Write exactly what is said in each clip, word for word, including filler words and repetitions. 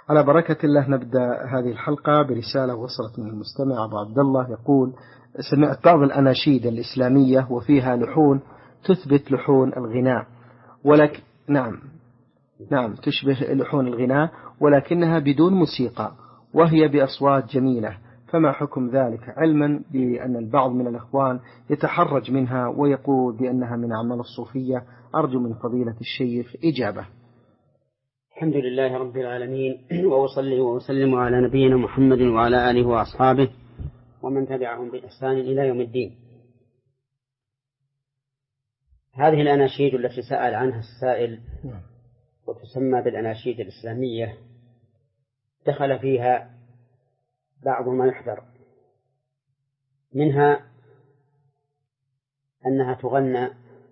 على بركة الله نبدأ هذه الحلقة برسالة وصلت من المستمع أبو عبد الله يقول: سمعت بعض الأناشيد الإسلامية وفيها لحون تثبت لحون الغناء، ولكن نعم نعم تشبه لحون الغناء ولكنها بدون موسيقى وهي بأصوات جميلة، فما حكم ذلك؟ علما بأن البعض من الأخوان يتحرج منها ويقول بأنها من أعمال الصوفية. أرجو من فضيلة الشيخ إجابة. الحمد لله رب العالمين، وأصلي وأسلم على نبينا محمد وعلى آله وأصحابه ومن تبعهم بإحسان إلى يوم الدين. هذه الأناشيد التي سأل عنها السائل وتسمى بالأناشيد الإسلامية دخل فيها بعض ما يحذر منها، أنها تغنى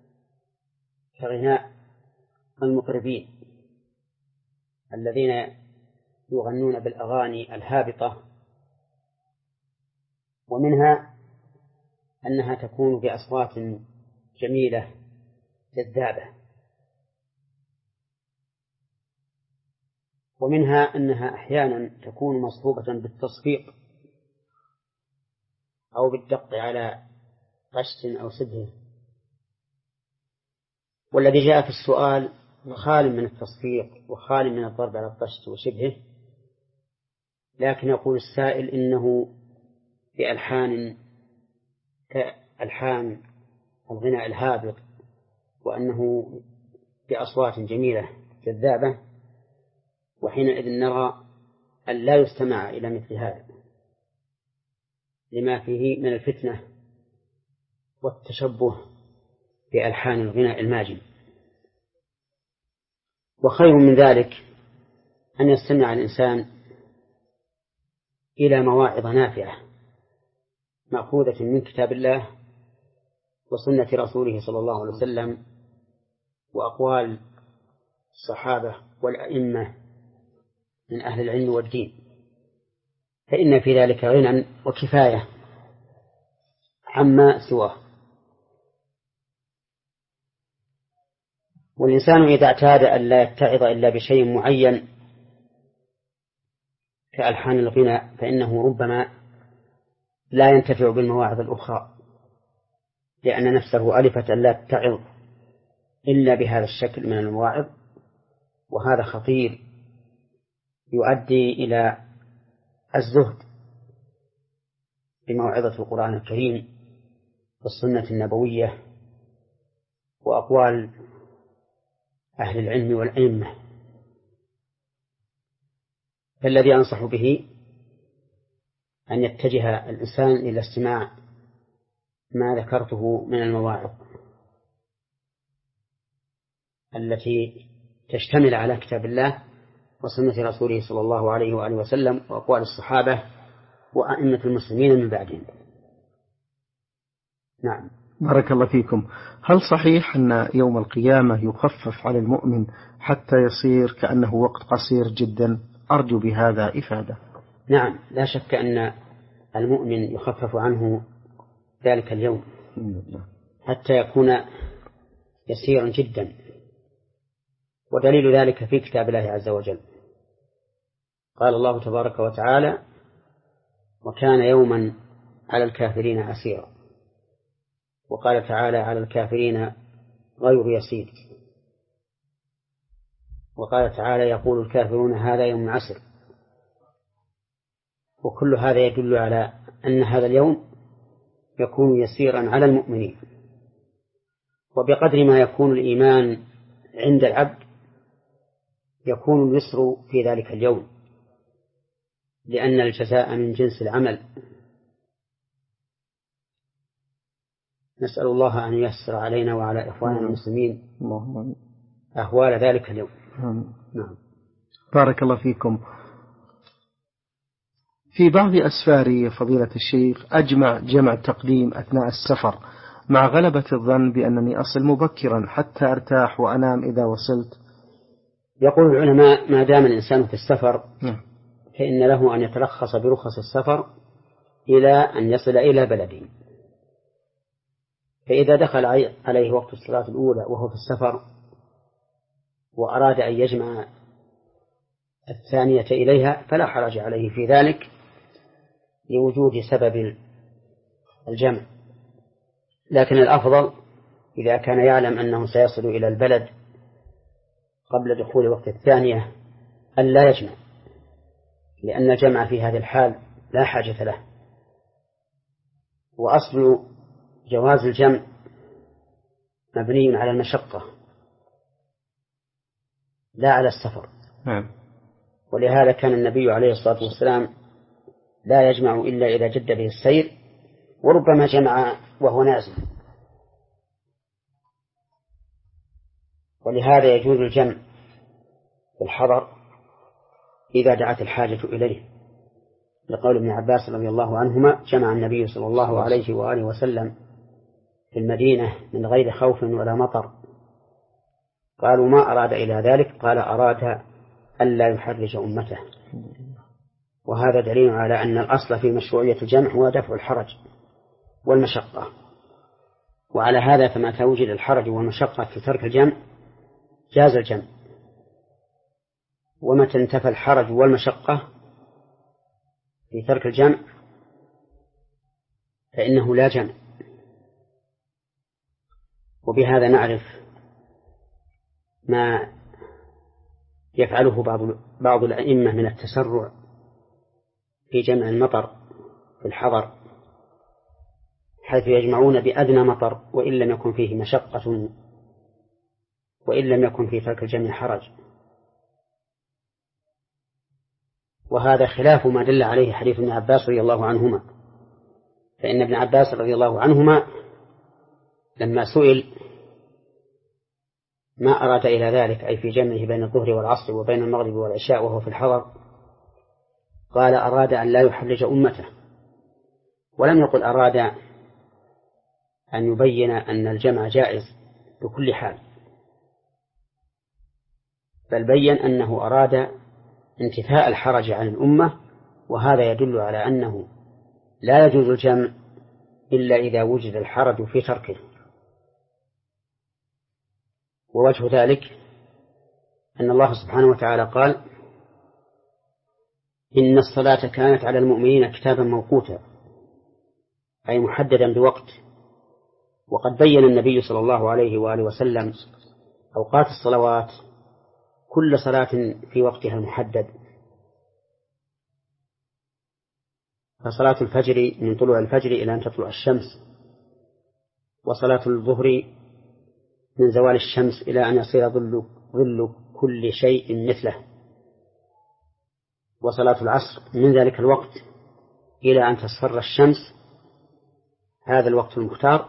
كغناء المطربين الذين يغنون بالأغاني الهابطة، ومنها أنها تكون بأصوات جميلة جذابة، ومنها أنها أحيانا تكون مصحوبة بالتصفيق أو بالدق على قشت أو سده، والذي جاء في السؤال خال من التصفيق وخال من الضرب على القشت وشبهه، لكن يقول السائل إنه بألحان كألحان الغناء الهابط، وأنه بأصوات جميلة جذابة، وحينئذ نرى أن لا يستمع إلى مثل هذا لما فيه من الفتنة والتشبه بألحان الغناء الماجن. وخير من ذلك أن يستمع الإنسان إلى مواعظ نافعة مأخوذة من كتاب الله وسنة رسوله صلى الله عليه وسلم وأقوال الصحابة والأئمة من أهل العلم والدين، فإن في ذلك غنى وكفاية عما سواه. والإنسان إذا اعتاد أن لا يتعظ إلا بشيء معين كألحان الغناء فإنه ربما لا ينتفع بالمواعظ الأخرى، لأن نفسه ألفت أن لا تتعظ إلا بهذا الشكل من المواعظ، وهذا خطير يؤدي إلى الزهد بموعظة القرآن الكريم والسنة النبوية وأقوال أهل العلم والأئمة. فالذي أنصح به أن يتجه الإنسان إلى استماع ما ذكرته من المواعظ التي تشتمل على كتاب الله وسنة رسوله صلى الله عليه وآله وسلم وأقوال الصحابة وأئمة المسلمين من بعدهم. نعم. بارك الله فيكم. هل صحيح أن يوم القيامة يخفف على المؤمن حتى يصير كأنه وقت قصير جدا؟ أرجو بهذا إفادة. نعم، لا شك أن المؤمن يخفف عنه ذلك اليوم حتى يكون يسيرا جدا، ودليل ذلك في كتاب الله عز وجل. قال الله تبارك وتعالى: وكان يوما على الكافرين عسيرا. وقال تعالى: على الكافرين غير يسير. وقال تعالى: يقول الكافرون هذا يوم عسر. وكل هذا يدل على أن هذا اليوم يكون يسيرا على المؤمنين، وبقدر ما يكون الإيمان عند العبد يكون اليسر في ذلك اليوم، لأن الجزاء من جنس العمل. نسأل الله أن ييسر علينا وعلى إخواننا المسلمين أهوال ذلك اليوم. نعم. بارك الله فيكم. في بعض أسفاري فضيلة الشيخ أجمع جمع تقديم أثناء السفر مع غلبة الظن بأنني أصل مبكرا حتى أرتاح وأنام إذا وصلت. يقول العلماء: ما دام الإنسان في السفر فإن له أن يترخص برخص السفر إلى أن يصل إلى بلده، فإذا دخل عليه وقت الصلاة الأولى وهو في السفر وأراد أن يجمع الثانية إليها فلا حرج عليه في ذلك لوجود سبب الجمع. لكن الأفضل إذا كان يعلم أنه سيصل إلى البلد قبل دخول وقت الثانية أن لا يجمع، لأن الجمع في هذه الحال لا حاجة له. وأصل جواز الجمع مبني على المشقة لا على السفر. ولهذا كان النبي عليه الصلاة والسلام لا يجمع إلا إذا جد به السير، وربما جمع وهو نازل. ولهذا يجوز الجمع في الحضر إذا دعت الحاجة إليه، لقول ابن عباس رضي الله عنهما: جمع النبي صلى الله عليه وآله وسلم في المدينة من غير خوف ولا مطر. قالوا: ما أراد إلى ذلك؟ قال: أراد ألا يحرج أمته. وهذا دليل على أن الأصل في مشروعية الجمع هو دفع الحرج والمشقة. وعلى هذا فمتى وجد الحرج والمشقة في ترك الجمع جاز الجمع، ومتى انتفى الحرج والمشقة في ترك الجمع فإنه لا جمع. وبهذا نعرف ما يفعله بعض بعض الأئمة من التسرع في جمع المطر في الحضر، حيث يجمعون بأدنى مطر وإن لم يكن فيه مشقة وإن لم يكن في ترك الجمع حرج. وهذا خلاف ما دل عليه حديث ابن عباس رضي الله عنهما، فإن ابن عباس رضي الله عنهما لما سئل ما أراد إلى ذلك، أي في جمعه بين الظهر والعصر وبين المغرب والعشاء وهو في الحضر، قال: أراد أن لا يحرج أمته. ولم يقل أراد أن يبين أن الجمع جائز بكل حال، بل بين أنه أراد انتفاء الحرج عن الأمة، وهذا يدل على أنه لا يجوز الجمع إلا إذا وجد الحرج في تركه. ووجه ذلك أن الله سبحانه وتعالى قال: إن الصلاة كانت على المؤمنين كتابا موقوتا، أي محددا بوقت. وقد بين النبي صلى الله عليه وآله وسلم أوقات الصلوات كل صلاة في وقتها المحدد، فصلاة الفجر من طلوع الفجر إلى أن تطلع الشمس، وصلاة الظهر من زوال الشمس إلى أن يصير ظل, ظل كل شيء مثله، وصلاة العصر من ذلك الوقت إلى أن تصفر الشمس، هذا الوقت المختار،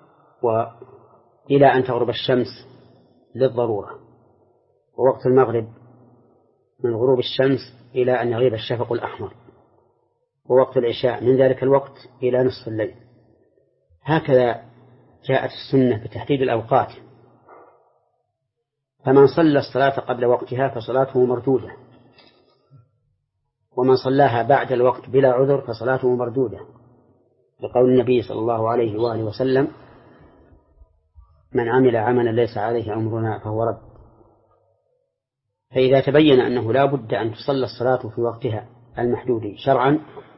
وإلى أن تغرب الشمس للضرورة. ووقت المغرب من غروب الشمس إلى أن يغيب الشفق الأحمر، ووقت العشاء من ذلك الوقت إلى نصف الليل. هكذا جاءت السنة بتحديد الأوقات، فمن صلى الصلاة قبل وقتها فصلاته مردودة، ومن صلاها بعد الوقت بلا عذر فصلاته مردودة، لقول النبي صلى الله عليه وآله وسلم: من عمل عملا ليس عليه أمرنا فهو رد. فإذا تبين أنه لا بد أن تصلى الصلاة في وقتها المحدود شرعا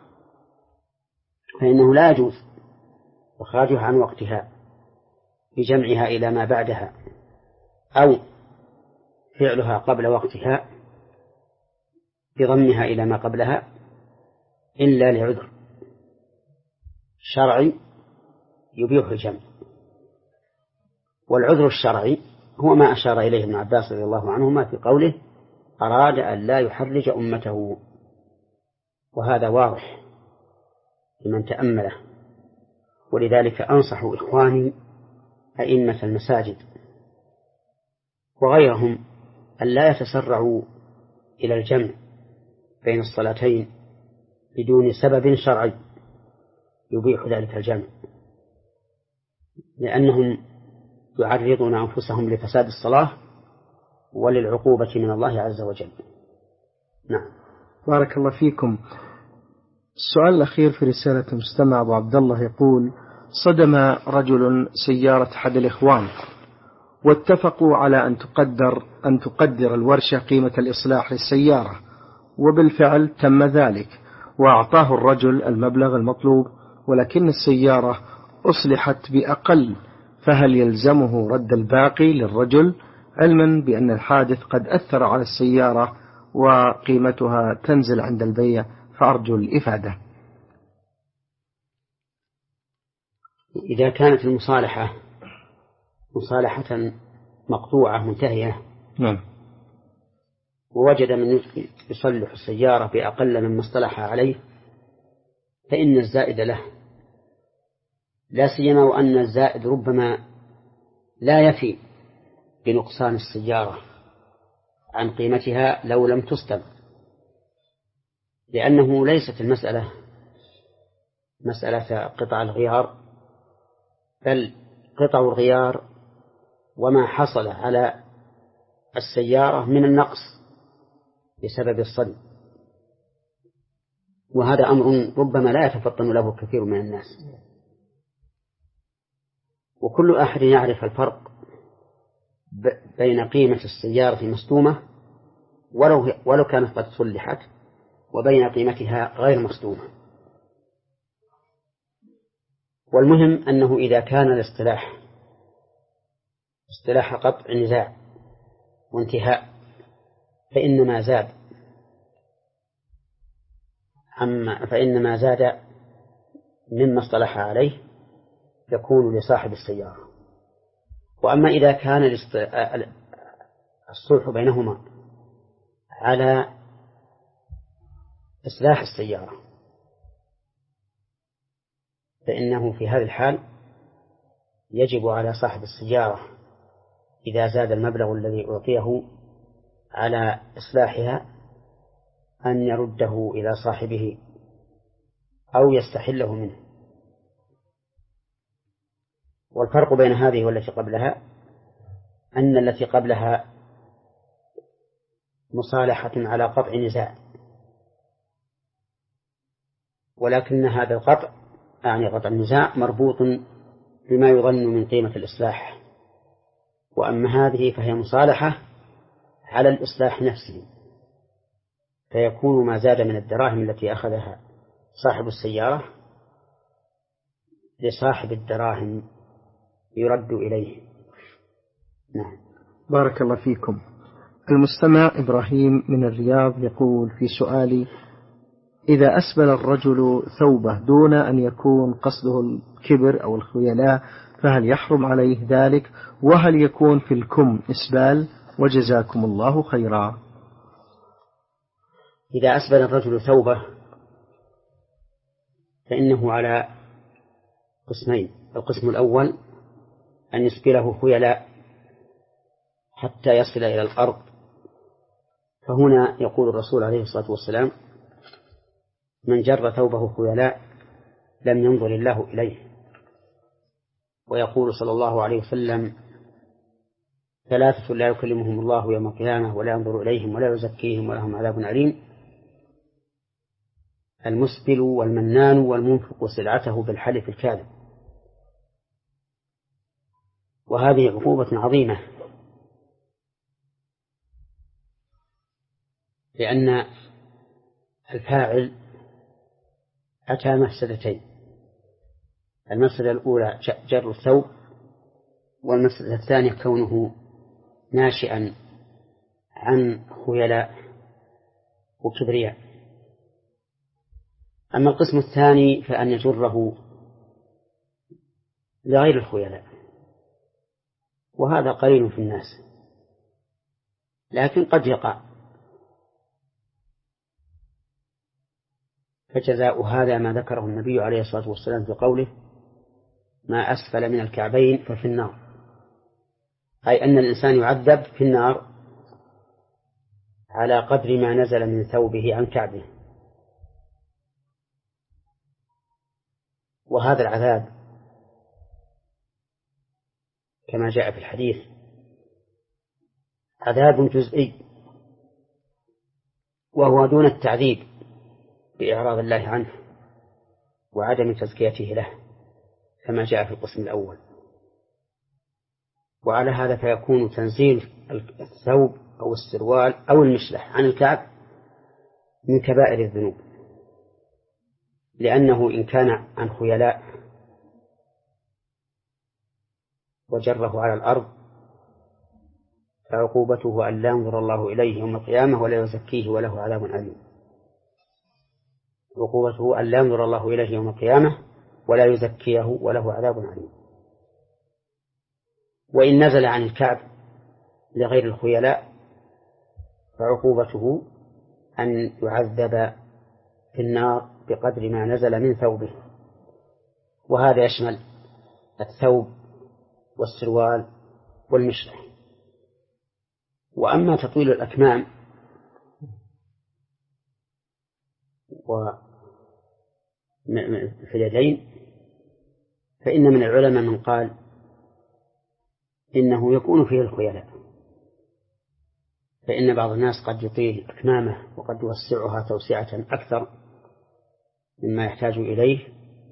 فإنه لا يجوز إخراجها عن وقتها بجمعها إلى ما بعدها أو فعلها قبل وقتها بضمها إلى ما قبلها إلا لعذر شرعي يبيح الجمع. والعذر الشرعي هو ما أشار إليه ابن عباس رضي الله عنهما في قوله: أراد أن لا يحرج أمته. وهذا واضح لمن تأمله. ولذلك أنصح إخواني أئمة المساجد وغيرهم أن لا يتسرعوا إلى الجمع بين الصلاتين بدون سبب شرعي يبيح ذلك الجمع، لأنهم يعرضون أنفسهم لفساد الصلاة وللعقوبة من الله عز وجل. نعم. بارك الله فيكم. السؤال الأخير في رسالة المستمع أبو عبد الله يقول: صدم رجل سيارة أحد الإخوان واتفقوا على أن تقدر أن تقدر الورشة قيمة الإصلاح للسيارة، وبالفعل تم ذلك، وأعطاه الرجل المبلغ المطلوب، ولكن السيارة أصلحت بأقل، فهل يلزمه رد الباقي للرجل، علما بأن الحادث قد أثر على السيارة وقيمتها تنزل عند البيع؟ فأرجو الإفادة. إذا كانت المصالحة مصالحة مقطوعة منتهية، نعم، ووجد من يصلح السيارة بأقل مما اصطلح عليه، فإن الزائد له، لا سيما وأن الزائد ربما لا يفي بنقصان السيارة عن قيمتها لو لم تسلم، لأنه ليست المسألة مسألة قطع الغيار، بل قطع الغيار وما حصل على السيارة من النقص بسبب الصدمة، وهذا أمر ربما لا يتفطن له كثير من الناس. وكل أحد يعرف الفرق بين قيمة السيارة مصدومة ولو, ولو كانت قد صلحت، وبين قيمتها غير مصدومة. والمهم أنه إذا كان الاصطلاح اصطلاح قطع نزاع وانتهاء، فإن ما زاد أما فإن ما زاد مما اصطلح عليه يكون لصاحب السيارة. وأما إذا كان الصلح بينهما على إصلاح السيارة، فإنه في هذه الحال يجب على صاحب السيارة إذا زاد المبلغ الذي أعطيه على إصلاحها أن يرده إلى صاحبه أو يستحله منه. والفرق بين هذه والتي قبلها أن التي قبلها مصالحة على قطع نزاع، ولكن هذا القطع يعني قطع النزاع مربوط بما يظن من قيمة الإصلاح، وأما هذه فهي مصالحة على الإصلاح نفسه، فيكون ما زاد من الدراهم التي أخذها صاحب السيارة لصاحب الدراهم يرد إليه. نعم. بارك الله فيكم. المستمع إبراهيم من الرياض يقول في سؤالي: إذا أسبل الرجل ثوبه دون أن يكون قصده الكبر أو الخيلاء فهل يحرم عليه ذلك؟ وهل يكون في الكم إسبال؟ وجزاكم الله خيرا. إذا أسبل الرجل ثوبه فإنه على قسمين: القسم الأول أن يسبله خيلاء حتى يصل إلى الأرض، فهنا يقول الرسول عليه الصلاة والسلام: من جر ثوبه خيلاء لم ينظر الله إليه. ويقول صلى الله عليه وسلم: ثلاثة لا يكلمهم الله يوم القيامة ولا ينظر إليهم ولا يزكيهم ولهم عذاب أليم: المسبل والمنان والمنفق سلعته بالحلف الكاذب. وهذه عقوبة عظيمة، لأن الفاعل أتى مفسدتين: المفسدة الأولى جر الثوب، والمفسدة الثانية كونه ناشئا عن خيلاء وكبرياء. أما القسم الثاني فأن يجره لغير الخيلاء، وهذا قليل في الناس لكن قد يقع، فجزاء هذا ما ذكره النبي عليه الصلاة والسلام في قوله: ما أسفل من الكعبين ففي النار، أي أن الإنسان يعذب في النار على قدر ما نزل من ثوبه عن كعبه. وهذا العذاب كما جاء في الحديث عذاب جزئي، وهو دون التعذيب بإعراض الله عنه وعدم تزكيته له كما جاء في القسم الأول. وعلى هذا فيكون تنزيل الثوب أو السروال أو المشلح عن الكعب من كبائر الذنوب، لأنه إن كان عن خيلاء وجره على الأرض فعقوبته أن لا ينظر الله إليه يوم القيامة ولا يزكيه وله عذاب أليم. عقوبته أن لا ينظر الله إليه يوم القيامة ولا يزكيه وله عذاب أليم. وإن نزل عن الكعب لغير الخيلاء فعقوبته أن يعذب في النار بقدر ما نزل من ثوبه، وهذا يشمل الثوب والسروال والمشلح. وأما تطويل الأكمام في اليدين فإن من العلماء من قال إنه يكون فيه الخيلاء، فإن بعض الناس قد يطيل أكمامه وقد يوسعها توسعة أكثر مما يحتاج إليه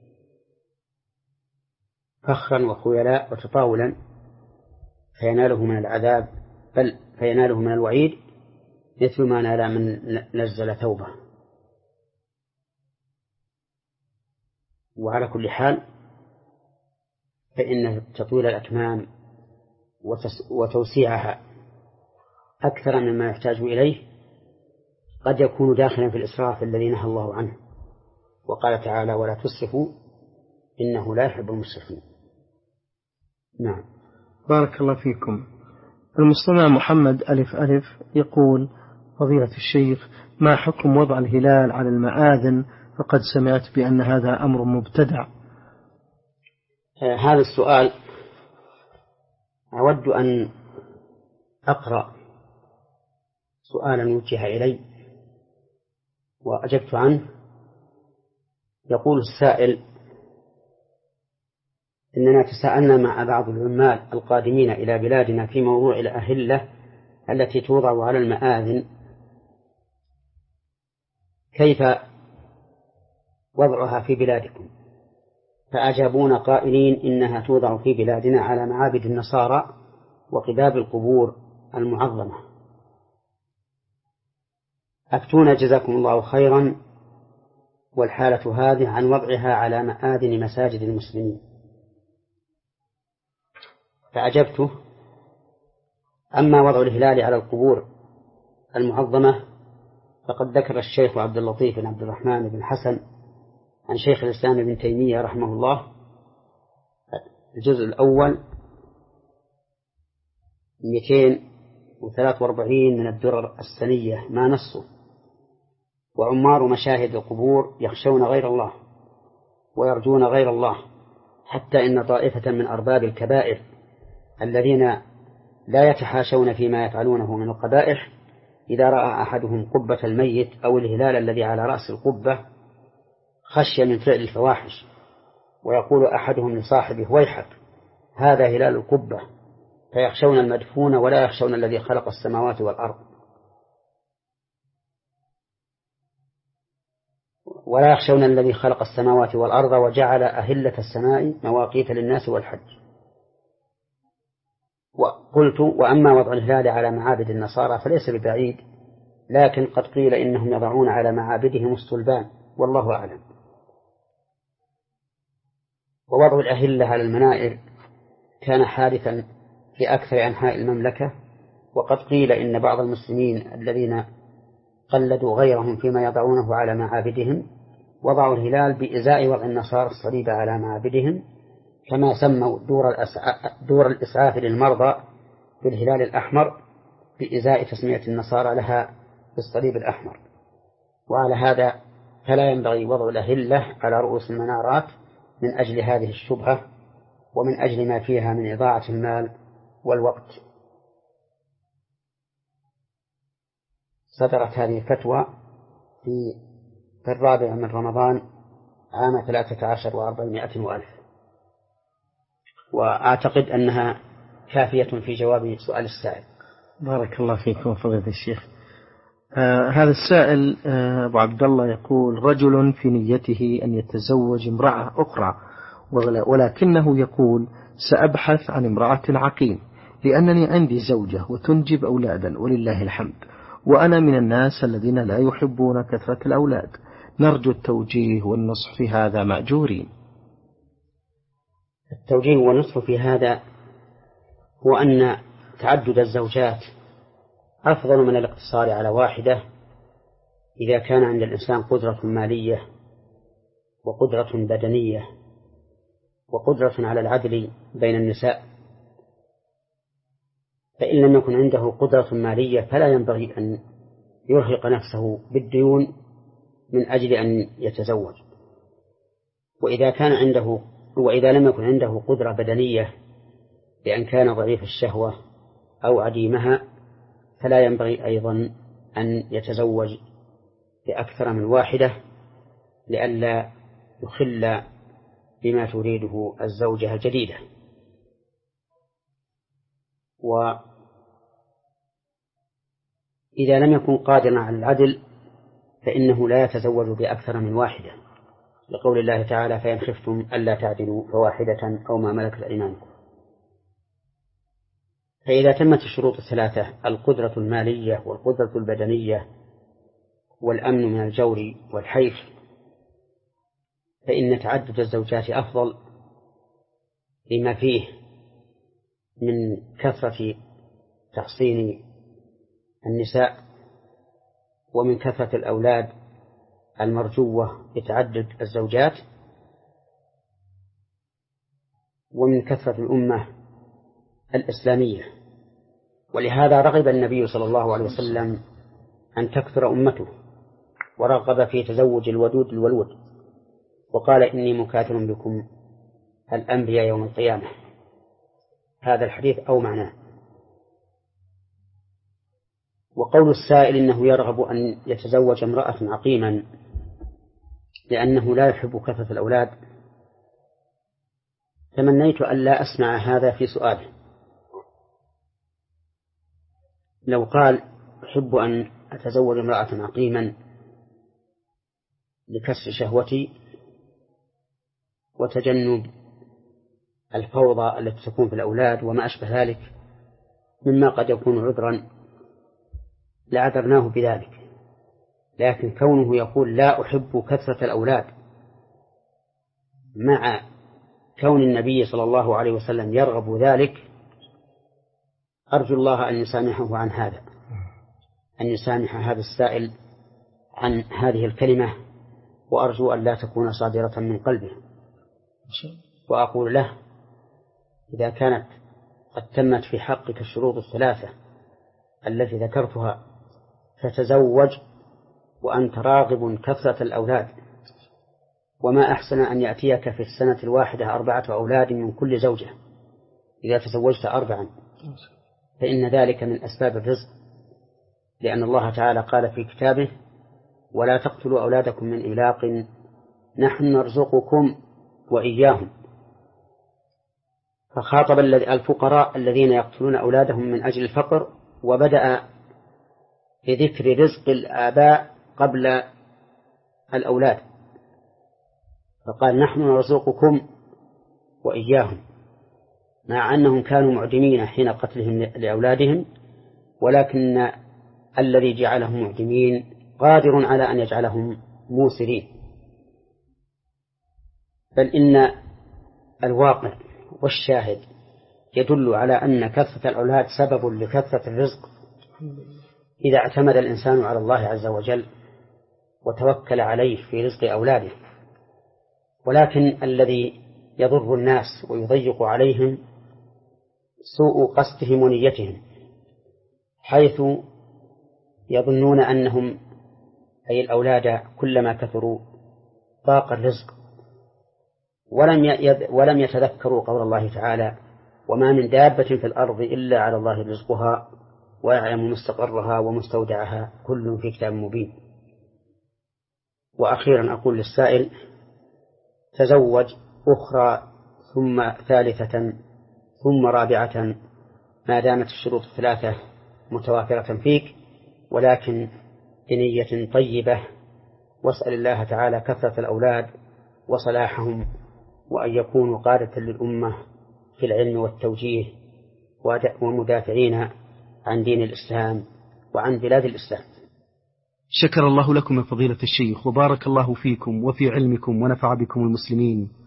فخرا وخيلاء وتطاولا فيناله من العذاب، بل فيناله من الوعيد مثل ما نال من نزل ثوبه. وعلى كل حال فإن تطويل الأكمام وتوسيعها أكثر مما يحتاج إليه قد يكون داخلا في الإسراف الذي نهى الله عنه، وقال تعالى ولا تسرفوا إنه لا يحب المسرفين. نعم. بارك الله فيكم. المستمع محمد ألف ألف يقول فضيلة الشيخ ما حكم وضع الهلال على المآذن، فقد سمعت بأن هذا أمر مبتدع. آه هذا السؤال أود أن أقرأ سؤالا وجه إلي وأجبت عنه. يقول السائل إننا تساءلنا مع بعض العمال القادمين إلى بلادنا في موضوع الأهلة التي توضع على المآذن، كيف وضعها في بلادكم؟ فأجابونا قائلين إنها توضع في بلادنا على معابد النصارى وقباب القبور المعظمة. أفتونا جزاكم الله خيرا، والحالة هذه عن وضعها على مآذن مساجد المسلمين. فأجبته أما وضع الهلال على القبور المعظمة فقد ذكر الشيخ عبد اللطيف بن عبد الرحمن بن حسن عن شيخ الإسلام ابن تيمية رحمه الله الجزء الأول مئتين وثلاث وأربعين من الدرر السنية ما نصه: وعمار مشاهد القبور يخشون غير الله ويرجون غير الله، حتى إن طائفة من أرباب الكبائر الذين لا يتحاشون فيما يفعلونه من القبائح إذا رأى أحدهم قبة الميت أو الهلال الذي على رأس القبة خشي من فعل الفواحش، ويقول أحدهم لصاحبه ويحك هذا هلال القبة، فيخشون المدفون ولا يخشون الذي خلق السماوات والأرض ولا يخشون الذي خلق السماوات والأرض وجعل أهلة السماء مواقيت للناس والحج. وقلت وأما وضع الهلال على معابد النصارى فليس ببعيد، لكن قد قيل إنهم يضعون على معابدهم الصلبان والله أعلم. ووضع الأهلة على المنائر كان حادثا في أكثر أنحاء المملكة، وقد قيل إن بعض المسلمين الذين قلدوا غيرهم فيما يضعونه على معابدهم وضعوا الهلال بإزاء وضع النصارى الصليب على معابدهم، كما سموا دور, دور الإسعاف للمرضى بالهلال الأحمر بإزاء تسمية النصارى لها بالصليب الأحمر. وعلى هذا فلا ينبغي وضع الأهلة على رؤوس المنارات من أجل هذه الشبهة ومن أجل ما فيها من إضاعة المال والوقت. صدرت هذه الفتوى في الرابع من رمضان عام ثلاثة عشر وأربعمائة وألف، وأعتقد أنها كافية في جواب سؤال السائل. بارك الله فيكم فضيلة الشيخ. آه هذا السائل آه أبو عبد الله يقول رجل في نيته أن يتزوج امرأة أخرى، ولكنه يقول سأبحث عن امرأة عقيم، لأنني عندي زوجة وتنجب أولادا ولله الحمد، وأنا من الناس الذين لا يحبون كثرة الأولاد، نرجو التوجيه والنصح في هذا مأجورين. التوجيه والنصح في هذا هو أن تعدد الزوجات أفضل من الاقتصار على واحدة إذا كان عند الإنسان قدرة مالية وقدرة بدنية وقدرة على العدل بين النساء. فإن لم يكن عنده قدرة مالية فلا ينبغي أن يرهق نفسه بالديون من أجل أن يتزوج. وإذا كان عنده وإذا لم يكن عنده قدرة بدنية لأن كان ضعيف الشهوة أو عديمها فلا ينبغي أيضا أن يتزوج بأكثر من واحدة لئلا يخل بما تريده الزوجة الجديدة. وإذا لم يكن قادرا على العدل فإنه لا يتزوج بأكثر من واحدة، لقول الله تعالى: فإن خفتم ألا تعدلوا فواحدة أو ما ملكت أيمانكم. فإذا تمت الشروط الثلاثة: القدرة المالية والقدرة البدنية والأمن من الجور والحيف، فإن تعدد الزوجات أفضل لما فيه من كثرة تحصين النساء ومن كثرة الأولاد المرجوة بتعدد الزوجات ومن كثرة الأمة الإسلامية. ولهذا رغب النبي صلى الله عليه وسلم أن تكثر أمته ورغب في تزوج الودود الولود، وقال: إني مكاثر بكم الأنبياء يوم القيامة. هذا الحديث أو معناه. وقول السائل إنه يرغب أن يتزوج امرأة عقيما لأنه لا يحب كثرة الأولاد، تمنيت أن لا أسمع هذا في سؤاله. لو قال: أحب أن أتزوج امرأة عقيما لكسر شهوتي وتجنب الفوضى التي تكون في الأولاد وما أشبه ذلك مما قد يكون عذرا، لعذرناه بذلك. لكن كونه يقول: لا أحب كثرة الأولاد، مع كون النبي صلى الله عليه وسلم يرغب ذلك، أرجو الله أن يسامحه عن هذا، أن يسامح هذا السائل عن هذه الكلمة، وأرجو أن لا تكون صادرة من قلبه. وأقول له: إذا كانت قد تمت في حقك الشروط الثلاثة التي ذكرتها فتزوج وأنت راغب كثرة الأولاد، وما أحسن أن يأتيك في السنة الواحدة أربعة أولاد من كل زوجة إذا تزوجت أربعا، فإن ذلك من أسباب الرزق، لأن الله تعالى قال في كتابه: ولا تقتلوا أولادكم من إملاق نحن نرزقكم وإياهم. فخاطب الفقراء الذين يقتلون أولادهم من أجل الفقر، وبدأ بذكر رزق الآباء قبل الأولاد، فقال: نحن نرزقكم وإياهم، مع أنهم كانوا معدمين حين قتلهم لأولادهم، ولكن الذي جعلهم معدمين قادر على أن يجعلهم موسرين. بل إن الواقع والشاهد يدل على أن كثرة الأولاد سبب لكثرة الرزق إذا اعتمد الإنسان على الله عز وجل وتوكل عليه في رزق أولاده. ولكن الذي يضر الناس ويضيق عليهم سوء قصدهم ونيتهم، حيث يظنون أنهم أي الأولاد كلما كثروا ضاق الرزق، ولم ولم يتذكروا قول الله تعالى: وما من دابة في الأرض إلا على الله رزقها ويعلم مستقرها ومستودعها كل في كتاب مبين. وأخيرا أقول للسائل: تزوج أخرى ثم ثالثة ثم رابعة ما دامت الشروط الثلاثة متوافرة فيك، ولكن بنية طيبة، واسأل الله تعالى كثرة الأولاد وصلاحهم، وأن يكونوا قادة للأمة في العلم والتوجيه والمدافعين عن دين الإسلام وعن بلاد الإسلام. شكر الله لكم يا فضيلة الشيخ، وبارك الله فيكم وفي علمكم ونفع بكم المسلمين.